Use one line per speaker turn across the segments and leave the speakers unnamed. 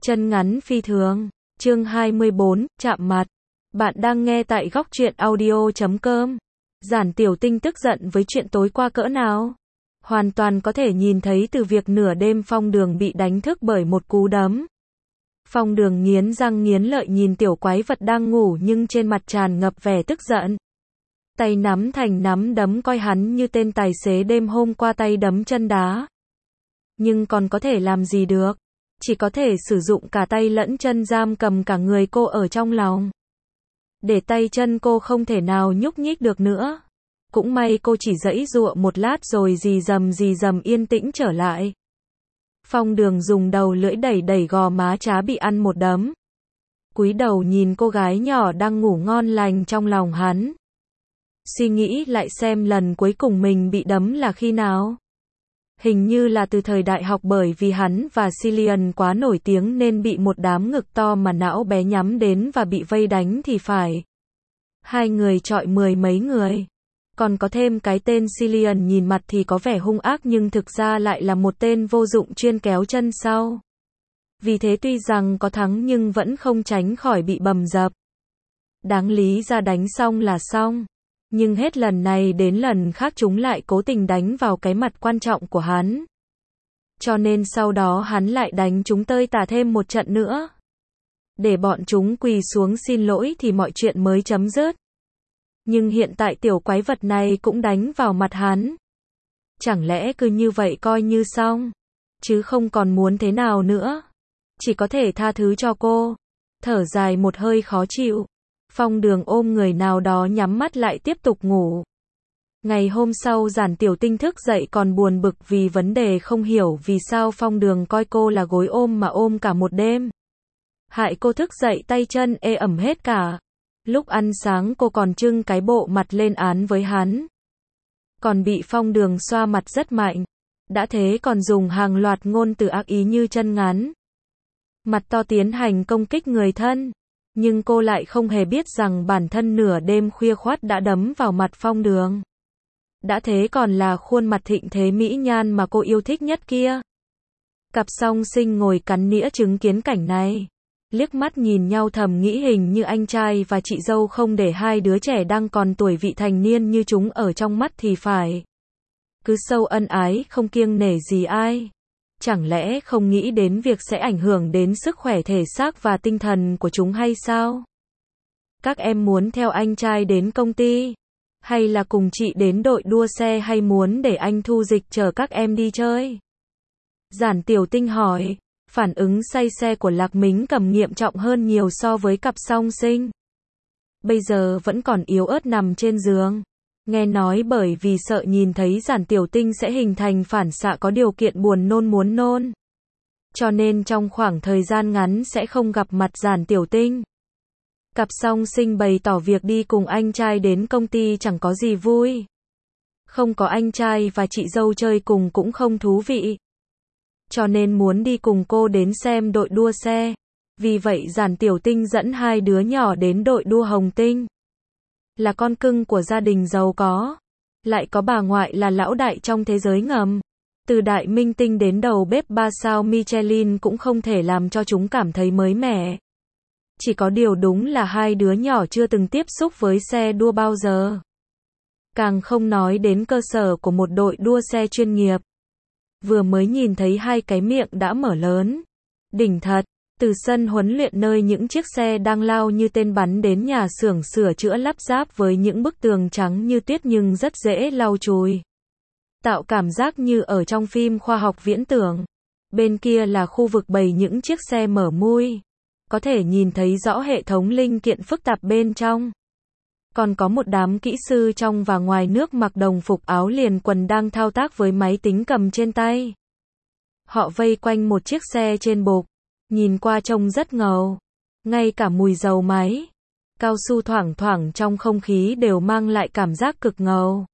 Chân ngắn phi thường. Chương 24, chạm mặt. Bạn đang nghe tại góc truyện audio.com. Giản Tiểu Tinh tức giận với chuyện tối qua cỡ nào? Hoàn toàn có thể nhìn thấy từ việc nửa đêm Phong Đường bị đánh thức bởi một cú đấm. Phong Đường nghiến răng nghiến lợi nhìn tiểu quái vật đang ngủ nhưng trên mặt tràn ngập vẻ tức giận. Tay nắm thành nắm đấm coi hắn như tên tài xế đêm hôm qua tay đấm chân đá. Nhưng còn có thể làm gì được? Chỉ có thể sử dụng cả tay lẫn chân giam cầm cả người cô ở trong lòng. Để tay chân cô không thể nào nhúc nhích được nữa. Cũng may cô chỉ giãy giụa một lát rồi rì rầm yên tĩnh trở lại. Phong Đường dùng đầu lưỡi đẩy gò má trá bị ăn một đấm. Cúi đầu nhìn cô gái nhỏ đang ngủ ngon lành trong lòng hắn. Suy nghĩ lại xem lần cuối cùng mình bị đấm là khi nào. Hình như là từ thời đại học, bởi vì hắn và Cillian quá nổi tiếng nên bị một đám ngực to mà não bé nhắm đến và bị vây đánh thì phải. Hai người chọi mười mấy người. Còn có thêm cái tên Cillian nhìn mặt thì có vẻ hung ác nhưng thực ra lại là một tên vô dụng chuyên kéo chân sau. Vì thế tuy rằng có thắng nhưng vẫn không tránh khỏi bị bầm dập. Đáng lý ra đánh xong là xong. Nhưng hết lần này đến lần khác chúng lại cố tình đánh vào cái mặt quan trọng của hắn. Cho nên sau đó hắn lại đánh chúng tơi tả thêm một trận nữa. Để bọn chúng quỳ xuống xin lỗi thì mọi chuyện mới chấm dứt. Nhưng hiện tại tiểu quái vật này cũng đánh vào mặt hắn. Chẳng lẽ cứ như vậy coi như xong? Chứ không còn muốn thế nào nữa. Chỉ có thể tha thứ cho cô. Thở dài một hơi khó chịu. Phong Đường ôm người nào đó nhắm mắt lại tiếp tục ngủ. Ngày hôm sau Giản Tiểu Tinh thức dậy còn buồn bực vì vấn đề không hiểu vì sao Phong Đường coi cô là gối ôm mà ôm cả một đêm. Hại cô thức dậy tay chân ê ẩm hết cả. Lúc ăn sáng cô còn trưng cái bộ mặt lên án với hắn. Còn bị Phong Đường xoa mặt rất mạnh. Đã thế còn dùng hàng loạt ngôn từ ác ý như chân ngắn, mặt to tiến hành công kích người thân. Nhưng cô lại không hề biết rằng bản thân nửa đêm khuya khoắt đã đấm vào mặt Phong Đường. Đã thế còn là khuôn mặt thịnh thế mỹ nhan mà cô yêu thích nhất kia. Cặp song sinh ngồi cắn nĩa chứng kiến cảnh này. Liếc mắt nhìn nhau thầm nghĩ hình như anh trai và chị dâu không để hai đứa trẻ đang còn tuổi vị thành niên như chúng ở trong mắt thì phải. Cứ sâu ân ái không kiêng nể gì ai. Chẳng lẽ không nghĩ đến việc sẽ ảnh hưởng đến sức khỏe thể xác và tinh thần của chúng hay sao? Các em muốn theo anh trai đến công ty? Hay là cùng chị đến đội đua xe hay muốn để anh Thu Dịch chở các em đi chơi? Giản Tiểu Tinh hỏi. Phản ứng say xe của Lạc Mính Cầm nghiêm trọng hơn nhiều so với cặp song sinh. Bây giờ vẫn còn yếu ớt nằm trên giường. Nghe nói bởi vì sợ nhìn thấy Giản Tiểu Tinh sẽ hình thành phản xạ có điều kiện buồn nôn muốn nôn. Cho nên trong khoảng thời gian ngắn sẽ không gặp mặt Giản Tiểu Tinh. Cặp song sinh bày tỏ việc đi cùng anh trai đến công ty chẳng có gì vui. Không có anh trai và chị dâu chơi cùng cũng không thú vị. Cho nên muốn đi cùng cô đến xem đội đua xe. Vì vậy Giản Tiểu Tinh dẫn hai đứa nhỏ đến đội đua Hồng Tinh. Là con cưng của gia đình giàu có. Lại có bà ngoại là lão đại trong thế giới ngầm. Từ đại minh tinh đến đầu bếp 3 sao Michelin cũng không thể làm cho chúng cảm thấy mới mẻ. Chỉ có điều đúng là hai đứa nhỏ chưa từng tiếp xúc với xe đua bao giờ. Càng không nói đến cơ sở của một đội đua xe chuyên nghiệp. Vừa mới nhìn thấy hai cái miệng đã mở lớn. Đỉnh thật. Từ sân huấn luyện nơi những chiếc xe đang lao như tên bắn đến nhà xưởng sửa chữa lắp ráp với những bức tường trắng như tuyết nhưng rất dễ lau chùi. Tạo cảm giác như ở trong phim khoa học viễn tưởng. Bên kia là khu vực bày những chiếc xe mở mui. Có thể nhìn thấy rõ hệ thống linh kiện phức tạp bên trong. Còn có một đám kỹ sư trong và ngoài nước mặc đồng phục áo liền quần đang thao tác với máy tính cầm trên tay. Họ vây quanh một chiếc xe trên bục. Nhìn qua trông rất ngầu. Ngay cả mùi dầu máy, cao su thoảng thoảng trong không khí đều mang lại cảm giác cực ngầu.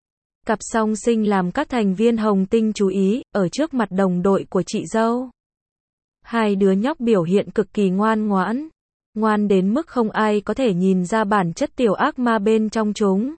Cặp song sinh làm các thành viên Hồng Tinh chú ý, ở trước mặt đồng đội của chị dâu. Hai đứa nhóc biểu hiện cực kỳ ngoan ngoãn. Ngoan đến mức không ai có thể nhìn ra bản chất tiểu ác ma bên trong chúng.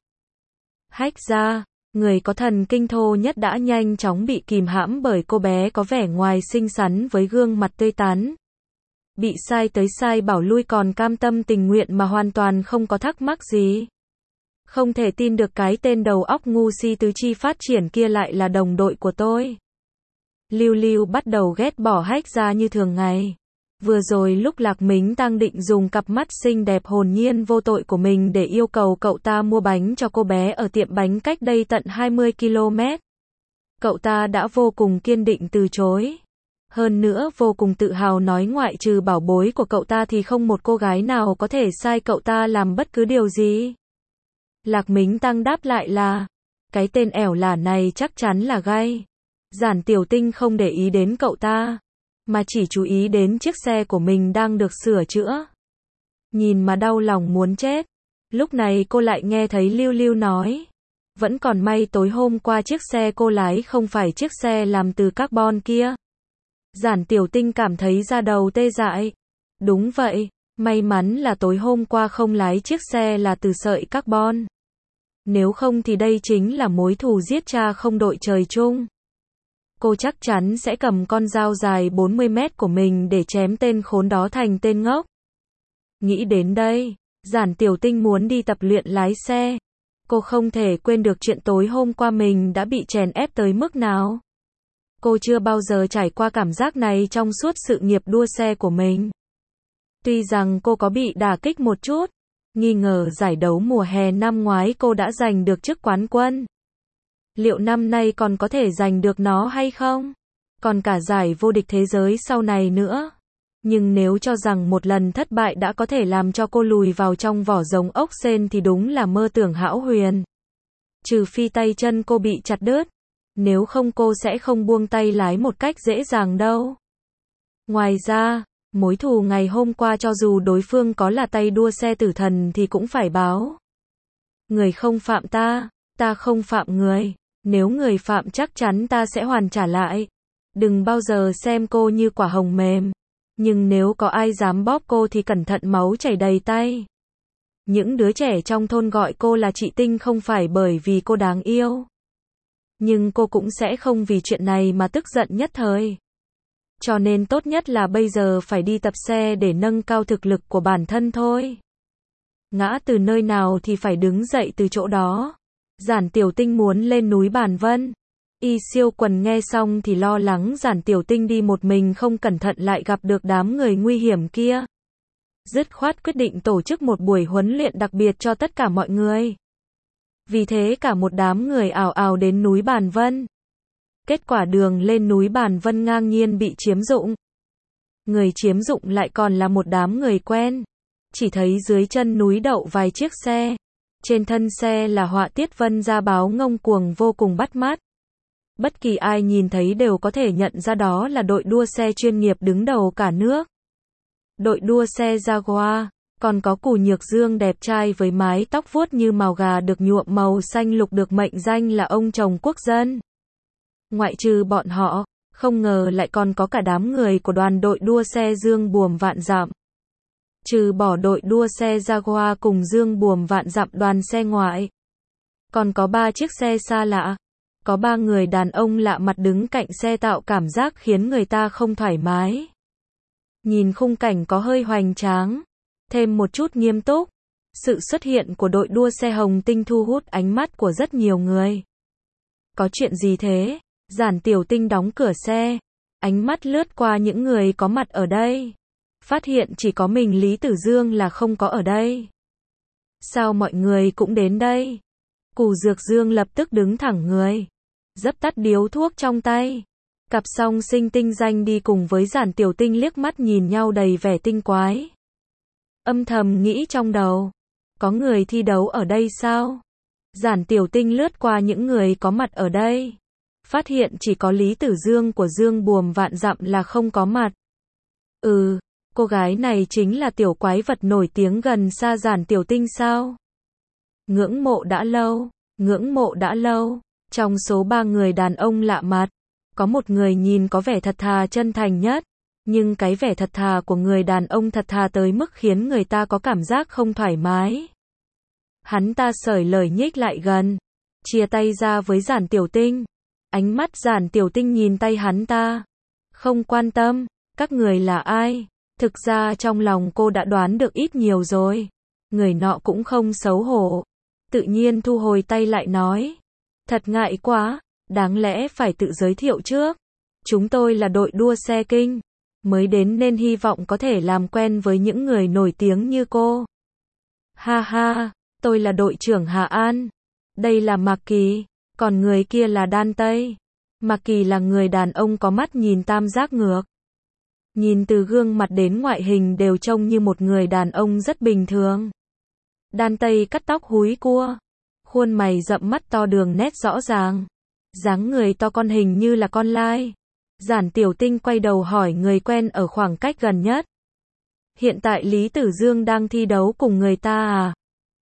Hách ra, người có thần kinh thô nhất đã nhanh chóng bị kìm hãm bởi cô bé có vẻ ngoài xinh xắn với gương mặt tươi tắn. bị sai tới sai bảo lui còn cam tâm tình nguyện mà hoàn toàn không có thắc mắc gì. Không thể tin được cái tên đầu óc ngu si tứ chi phát triển kia lại là đồng đội của tôi. Lưu Lưu bắt đầu ghét bỏ Hách Gia như thường ngày. Vừa rồi lúc Lạc Mính Tăng định dùng cặp mắt xinh đẹp hồn nhiên vô tội của mình để yêu cầu cậu ta mua bánh cho cô bé ở tiệm bánh cách đây tận 20 km. Cậu ta đã vô cùng kiên định từ chối. Hơn nữa vô cùng tự hào nói ngoại trừ bảo bối của cậu ta thì không một cô gái nào có thể sai cậu ta làm bất cứ điều gì. Lạc Mính Tăng đáp lại là, cái tên ẻo lả này chắc chắn là gay. Giản Tiểu Tinh không để ý đến cậu ta, mà chỉ chú ý đến chiếc xe của mình đang được sửa chữa. Nhìn mà đau lòng muốn chết. Lúc này cô lại nghe thấy Lưu Lưu nói, vẫn còn may tối hôm qua chiếc xe cô lái không phải chiếc xe làm từ carbon kia. Giản Tiểu Tinh cảm thấy da đầu tê dại. Đúng vậy, may mắn là tối hôm qua không lái chiếc xe là từ sợi carbon. Nếu không thì đây chính là mối thù giết cha không đội trời chung. Cô chắc chắn sẽ cầm con dao dài 40 mét của mình để chém tên khốn đó thành tên ngốc. Nghĩ đến đây, Giản Tiểu Tinh muốn đi tập luyện lái xe. Cô không thể quên được chuyện tối hôm qua mình đã bị chèn ép tới mức nào. Cô chưa bao giờ trải qua cảm giác này trong suốt sự nghiệp đua xe của mình. Tuy rằng cô có bị đả kích một chút, nghi ngờ giải đấu mùa hè năm ngoái cô đã giành được chức quán quân. Liệu năm nay còn có thể giành được nó hay không? Còn cả giải vô địch thế giới sau này nữa. Nhưng nếu cho rằng một lần thất bại đã có thể làm cho cô lùi vào trong vỏ rồng ốc sên thì đúng là mơ tưởng hão huyền. Trừ phi tay chân cô bị chặt đứt. Nếu không cô sẽ không buông tay lái một cách dễ dàng đâu. Ngoài ra, mối thù ngày hôm qua cho dù đối phương có là tay đua xe tử thần thì cũng phải báo. Người không phạm ta, ta không phạm người. Nếu người phạm chắc chắn ta sẽ hoàn trả lại. Đừng bao giờ xem cô như quả hồng mềm. Nhưng nếu có ai dám bóp cô thì cẩn thận máu chảy đầy tay. Những đứa trẻ trong thôn gọi cô là chị Tinh không phải bởi vì cô đáng yêu. Nhưng cô cũng sẽ không vì chuyện này mà tức giận nhất thời. Cho nên tốt nhất là bây giờ phải đi tập xe để nâng cao thực lực của bản thân thôi. Ngã từ nơi nào thì phải đứng dậy từ chỗ đó. Giản Tiểu Tinh muốn lên núi Bàn Vân. Y Siêu Quần nghe xong thì lo lắng Giản Tiểu Tinh đi một mình không cẩn thận lại gặp được đám người nguy hiểm kia. Dứt khoát quyết định tổ chức một buổi huấn luyện đặc biệt cho tất cả mọi người. Vì thế cả một đám người ào ào đến núi Bàn Vân. Kết quả đường lên núi Bàn Vân ngang nhiên bị chiếm dụng. Người chiếm dụng lại còn là một đám người quen. Chỉ thấy dưới chân núi đậu vài chiếc xe. Trên thân xe là họa tiết vân gia báo ngông cuồng vô cùng bắt mắt. Bất kỳ ai nhìn thấy đều có thể nhận ra đó là đội đua xe chuyên nghiệp đứng đầu cả nước. Đội đua xe Jaguar, còn có Cù Nhược Dương đẹp trai với mái tóc vuốt như mào gà được nhuộm màu xanh lục được mệnh danh là ông chồng quốc dân. Ngoại trừ bọn họ, không ngờ lại còn có cả đám người của đoàn đội đua xe Dương Buồm Vạn Dặm. Trừ bỏ đội đua xe Jaguar cùng Dương Buồm Vạn Dặm đoàn xe ngoại. Còn có 3 chiếc xe xa lạ. Có 3 người đàn ông lạ mặt đứng cạnh xe tạo cảm giác khiến người ta không thoải mái. Nhìn khung cảnh có hơi hoành tráng, thêm một chút nghiêm túc. Sự xuất hiện của đội đua xe Hồng Tinh thu hút ánh mắt của rất nhiều người. Có chuyện gì thế? Giản Tiểu Tinh đóng cửa xe, ánh mắt lướt qua những người có mặt ở đây. Phát hiện chỉ có mình Lý Tử Dương là không có ở đây. Sao mọi người cũng đến đây? Cù Dược Dương lập tức đứng thẳng người, dấp tắt điếu thuốc trong tay. Cặp song sinh tinh danh đi cùng với Giản Tiểu Tinh liếc mắt nhìn nhau đầy vẻ tinh quái. Âm thầm nghĩ trong đầu, có người thi đấu ở đây sao? Giản Tiểu Tinh lướt qua những người có mặt ở đây, phát hiện chỉ có Lý Tử Dương của Dương Buồm Vạn Dặm là không có mặt. Cô gái này chính là tiểu quái vật nổi tiếng gần xa Giản Tiểu Tinh sao? Ngưỡng mộ đã lâu, ngưỡng mộ đã lâu. Trong số 3 người đàn ông lạ mặt, có một người nhìn có vẻ thật thà chân thành nhất, nhưng cái vẻ thật thà của người đàn ông thật thà tới mức khiến người ta có cảm giác không thoải mái. Hắn ta sởi lời nhích lại gần, chia tay ra với Giản Tiểu Tinh. Ánh mắt Giản Tiểu Tinh nhìn tay hắn ta. Không quan tâm, các người là ai? Thực ra trong lòng cô đã đoán được ít nhiều rồi. Người nọ cũng không xấu hổ. Tự nhiên thu hồi tay lại nói. Thật ngại quá, đáng lẽ phải tự giới thiệu trước. Chúng tôi là đội đua xe kinh. Mới đến nên hy vọng có thể làm quen với những người nổi tiếng như cô. Ha ha, tôi là đội trưởng Hà An. Đây là Mạc Kỳ, còn người kia là Đan Tây. Mạc Kỳ là người đàn ông có mắt nhìn tam giác ngược. Nhìn từ gương mặt đến ngoại hình đều trông như một người đàn ông rất bình thường. Đan Tây cắt tóc húi cua. Khuôn mày rậm mắt to đường nét rõ ràng. Dáng người to con hình như là con lai. Giản Tiểu Tinh quay đầu hỏi người quen ở khoảng cách gần nhất. Hiện tại Lý Tử Dương đang thi đấu cùng người ta à?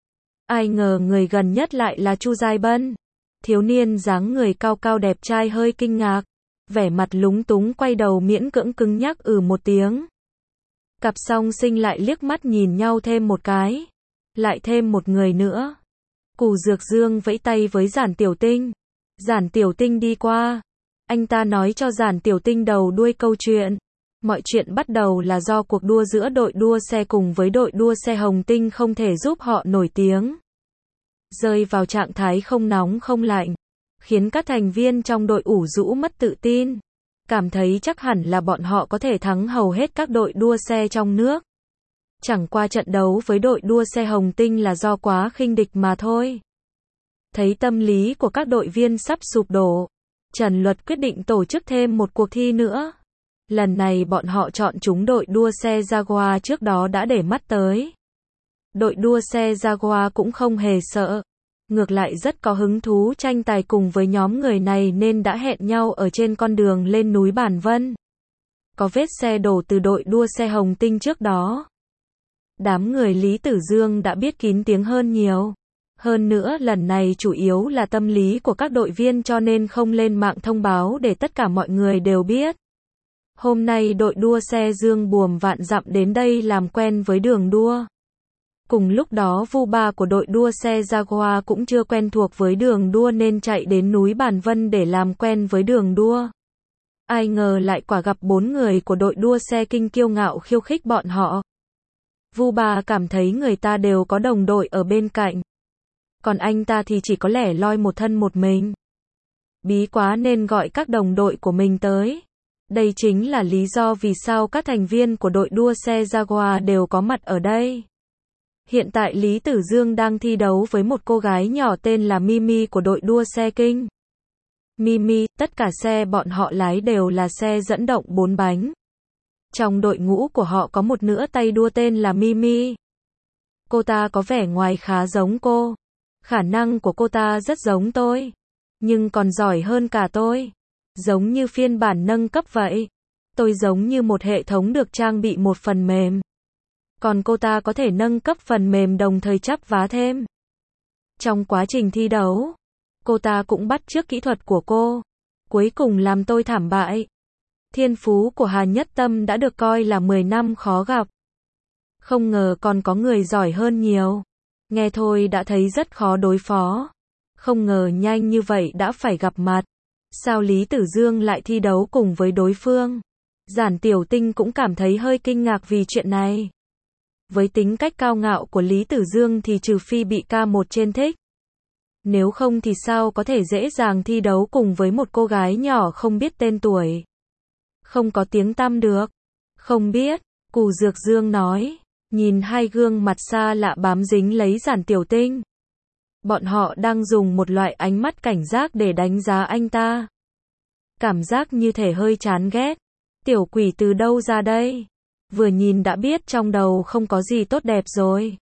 Ai ngờ người gần nhất lại là Chu Giai Bân. Thiếu niên dáng người cao cao đẹp trai hơi kinh ngạc. Vẻ mặt lúng túng quay đầu miễn cưỡng cứng nhắc một tiếng. Cặp song sinh lại liếc mắt nhìn nhau thêm một cái. Lại thêm một người nữa. Cù Dược Dương vẫy tay với Giản Tiểu Tinh. Giản Tiểu Tinh đi qua. Anh ta nói cho Giản Tiểu Tinh đầu đuôi câu chuyện. Mọi chuyện bắt đầu là do cuộc đua giữa đội đua xe cùng với đội đua xe Hồng Tinh không thể giúp họ nổi tiếng. Rơi vào trạng thái không nóng không lạnh. Khiến các thành viên trong đội ủ rũ mất tự tin. Cảm thấy chắc hẳn là bọn họ có thể thắng hầu hết các đội đua xe trong nước. Chẳng qua trận đấu với đội đua xe Hồng Tinh là do quá khinh địch mà thôi. Thấy tâm lý của các đội viên sắp sụp đổ. Trần Luật quyết định tổ chức thêm một cuộc thi nữa. Lần này bọn họ chọn chúng đội đua xe Jaguar trước đó đã để mắt tới. Đội đua xe Jaguar cũng không hề sợ. Ngược lại rất có hứng thú tranh tài cùng với nhóm người này nên đã hẹn nhau ở trên con đường lên núi Bản Vân. Có vết xe đổ từ đội đua xe Hồng Tinh trước đó. Đám người Lý Tử Dương đã biết kín tiếng hơn nhiều. Hơn nữa lần này chủ yếu là tâm lý của các đội viên cho nên không lên mạng thông báo để tất cả mọi người đều biết. Hôm nay đội đua xe Dương Buồm Vạn Dặm đến đây làm quen với đường đua. Cùng lúc đó Vu Ba của đội đua xe Jaguar cũng chưa quen thuộc với đường đua nên chạy đến núi Bản Vân để làm quen với đường đua. Ai ngờ lại quả gặp 4 người của đội đua xe kinh kiêu ngạo khiêu khích bọn họ. Vu Ba cảm thấy người ta đều có đồng đội ở bên cạnh. Còn anh ta thì chỉ có lẻ loi một thân một mình. Bí quá nên gọi các đồng đội của mình tới. Đây chính là lý do vì sao các thành viên của đội đua xe Jaguar đều có mặt ở đây. Hiện tại Lý Tử Dương đang thi đấu với một cô gái nhỏ tên là Mimi của đội đua xe kinh. Mimi, tất cả xe bọn họ lái đều là xe dẫn động 4 bánh. Trong đội ngũ của họ có một nửa tay đua tên là Mimi. Cô ta có vẻ ngoài khá giống cô. Khả năng của cô ta rất giống tôi. Nhưng còn giỏi hơn cả tôi. Giống như phiên bản nâng cấp vậy. Tôi giống như một hệ thống được trang bị một phần mềm. Còn cô ta có thể nâng cấp phần mềm đồng thời chắp vá thêm. Trong quá trình thi đấu, cô ta cũng bắt chước kỹ thuật của cô. Cuối cùng làm tôi thảm bại. Thiên phú của Hà Nhất Tâm đã được coi là 10 năm khó gặp. Không ngờ còn có người giỏi hơn nhiều. Nghe thôi đã thấy rất khó đối phó. Không ngờ nhanh như vậy đã phải gặp mặt. Sao Lý Tử Dương lại thi đấu cùng với đối phương? Giản Tiểu Tinh cũng cảm thấy hơi kinh ngạc vì chuyện này. Với tính cách cao ngạo của Lý Tử Dương thì trừ phi bị K1 trên thích. Nếu không thì sao có thể dễ dàng thi đấu cùng với một cô gái nhỏ không biết tên tuổi. Không có tiếng tăm được. Không biết, Cù Dược Dương nói. Nhìn hai gương mặt xa lạ bám dính lấy Giản Tiểu Tinh. Bọn họ đang dùng một loại ánh mắt cảnh giác để đánh giá anh ta. Cảm giác như thể hơi chán ghét. Tiểu quỷ từ đâu ra đây? Vừa nhìn đã biết trong đầu không có gì tốt đẹp rồi.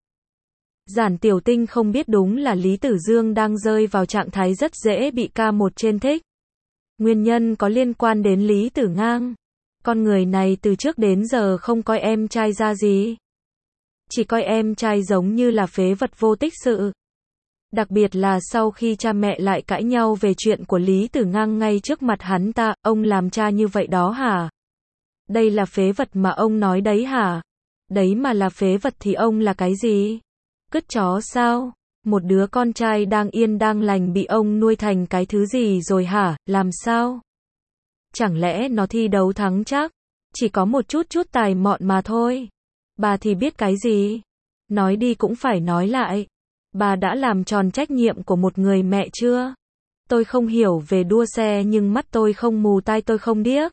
Giản Tiểu Tinh không biết đúng là Lý Tử Dương đang rơi vào trạng thái rất dễ bị K1 trên thích. Nguyên nhân có liên quan đến Lý Tử Ngang. Con người này từ trước đến giờ không coi em trai ra gì. Chỉ coi em trai giống như là phế vật vô tích sự. Đặc biệt là sau khi cha mẹ lại cãi nhau về chuyện của Lý Tử Ngang ngay trước mặt hắn ta, ông làm cha như vậy đó hả? Đây là phế vật mà ông nói đấy hả? Đấy mà là phế vật thì ông là cái gì? Cứt chó sao? Một đứa con trai đang yên đang lành bị ông nuôi thành cái thứ gì rồi hả? Làm sao? Chẳng lẽ nó thi đấu thắng chắc? Chỉ có một chút tài mọn mà thôi. Bà thì biết cái gì? Nói đi cũng phải nói lại. Bà đã làm tròn trách nhiệm của một người mẹ chưa? Tôi không hiểu về đua xe nhưng mắt tôi không mù tai tôi không điếc.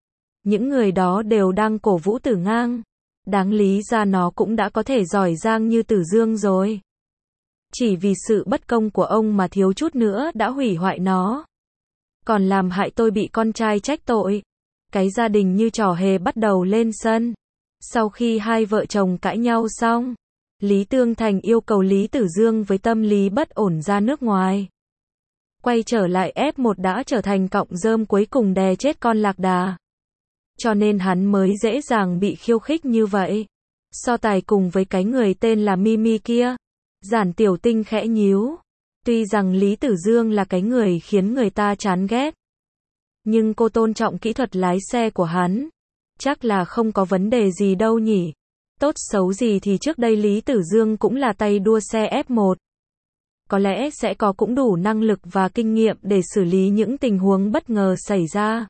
Những người đó đều đang cổ vũ Tử Ngang. Đáng lý ra nó cũng đã có thể giỏi giang như Tử Dương rồi. Chỉ vì sự bất công của ông mà thiếu chút nữa đã hủy hoại nó. Còn làm hại tôi bị con trai trách tội. Cái gia đình như trò hề bắt đầu lên sân. Sau khi hai vợ chồng cãi nhau xong, Lý Tương Thành yêu cầu Lý Tử Dương với tâm lý bất ổn ra nước ngoài. Quay trở lại F1 đã trở thành cọng rơm cuối cùng đè chết con lạc đà. Cho nên hắn mới dễ dàng bị khiêu khích như vậy. So tài cùng với cái người tên là Mimi kia. Giản Tiểu Tinh khẽ nhíu. Tuy rằng Lý Tử Dương là cái người khiến người ta chán ghét. Nhưng cô tôn trọng kỹ thuật lái xe của hắn. Chắc là không có vấn đề gì đâu nhỉ. Tốt xấu gì thì trước đây Lý Tử Dương cũng là tay đua xe F1. Có lẽ sẽ có cũng đủ năng lực và kinh nghiệm để xử lý những tình huống bất ngờ xảy ra.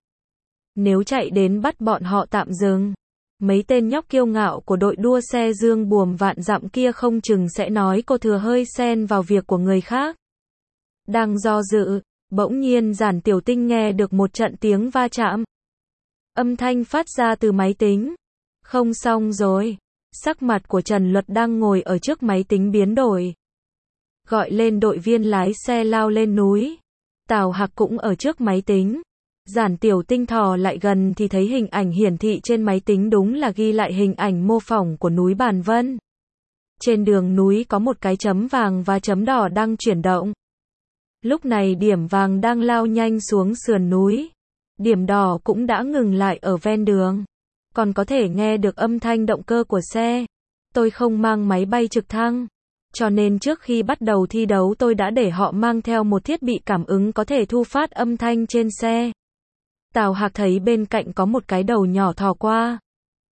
Nếu chạy đến bắt bọn họ tạm dừng, mấy tên nhóc kiêu ngạo của đội đua xe Dương Buồm vạn dặm kia không chừng sẽ nói cô thừa hơi xen vào việc của người khác. Đang do dự, bỗng nhiên Giản Tiểu Tinh nghe được một trận tiếng va chạm. Âm thanh phát ra từ máy tính. Không xong rồi. Sắc mặt của Trần Luật đang ngồi ở trước máy tính biến đổi. Gọi lên đội viên lái xe lao lên núi. Tào Hạc cũng ở trước máy tính. Giản Tiểu Tinh thò lại gần thì thấy hình ảnh hiển thị trên máy tính đúng là ghi lại hình ảnh mô phỏng của núi Bàn Vân. Trên đường núi có một cái chấm vàng và chấm đỏ đang chuyển động. Lúc này điểm vàng đang lao nhanh xuống sườn núi. Điểm đỏ cũng đã ngừng lại ở ven đường. Còn có thể nghe được âm thanh động cơ của xe. Tôi không mang máy bay trực thăng. Cho nên trước khi bắt đầu thi đấu tôi đã để họ mang theo một thiết bị cảm ứng có thể thu phát âm thanh trên xe. Tào Hạc thấy bên cạnh có một cái đầu nhỏ thò qua.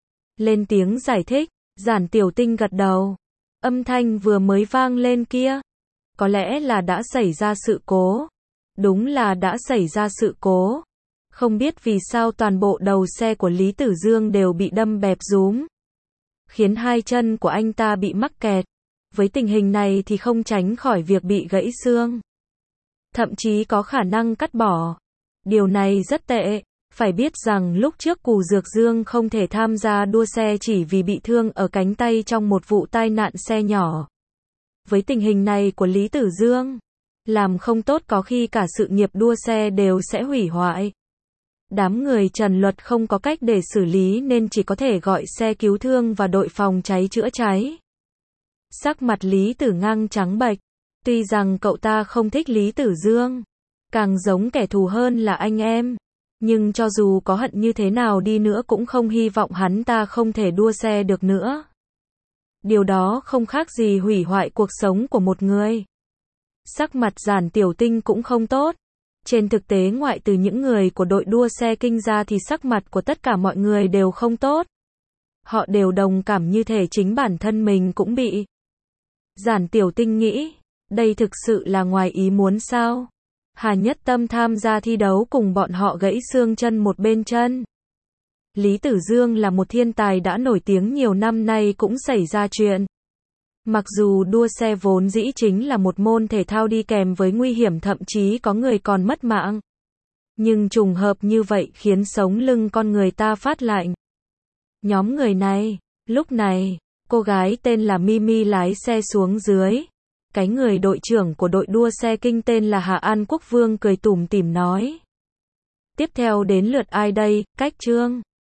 Lên tiếng giải thích, Giản Tiểu Tinh gật đầu. Âm thanh vừa mới vang lên kia. Có lẽ là đã xảy ra sự cố. Đúng là đã xảy ra sự cố. Không biết vì sao toàn bộ đầu xe của Lý Tử Dương đều bị đâm bẹp rúm. Khiến hai chân của anh ta bị mắc kẹt. Với tình hình này thì không tránh khỏi việc bị gãy xương. Thậm chí có khả năng cắt bỏ. Điều này rất tệ. Phải biết rằng lúc trước Cù Dược Dương không thể tham gia đua xe chỉ vì bị thương ở cánh tay trong một vụ tai nạn xe nhỏ. Với tình hình này của Lý Tử Dương, làm không tốt có khi cả sự nghiệp đua xe đều sẽ hủy hoại. Đám người Trần Luật không có cách để xử lý nên chỉ có thể gọi xe cứu thương và đội phòng cháy chữa cháy. Sắc mặt Lý Tử Ngang trắng bệch. Tuy rằng cậu ta không thích Lý Tử Dương, càng giống kẻ thù hơn là anh em. Nhưng cho dù có hận như thế nào đi nữa cũng không hy vọng hắn ta không thể đua xe được nữa. Điều đó không khác gì hủy hoại cuộc sống của một người. Sắc mặt Giản Tiểu Tinh cũng không tốt. Trên thực tế ngoại trừ những người của đội đua xe Kinh ra thì sắc mặt của tất cả mọi người đều không tốt. Họ đều đồng cảm như thể chính bản thân mình cũng bị. Giản Tiểu Tinh nghĩ, đây thực sự là ngoài ý muốn sao? Hà Nhất Tâm tham gia thi đấu cùng bọn họ gãy xương chân một bên chân. Lý Tử Dương là một thiên tài đã nổi tiếng nhiều năm nay cũng xảy ra chuyện. Mặc dù đua xe vốn dĩ chính là một môn thể thao đi kèm với nguy hiểm thậm chí có người còn mất mạng. Nhưng trùng hợp như vậy khiến sống lưng con người ta phát lạnh. Nhóm người này, lúc này, cô gái tên là Mimi lái xe xuống dưới. Cái người đội trưởng của đội đua xe Kinh tên là Hà An Quốc Vương cười tủm tỉm nói. Tiếp theo đến lượt ai đây, Cách Trương.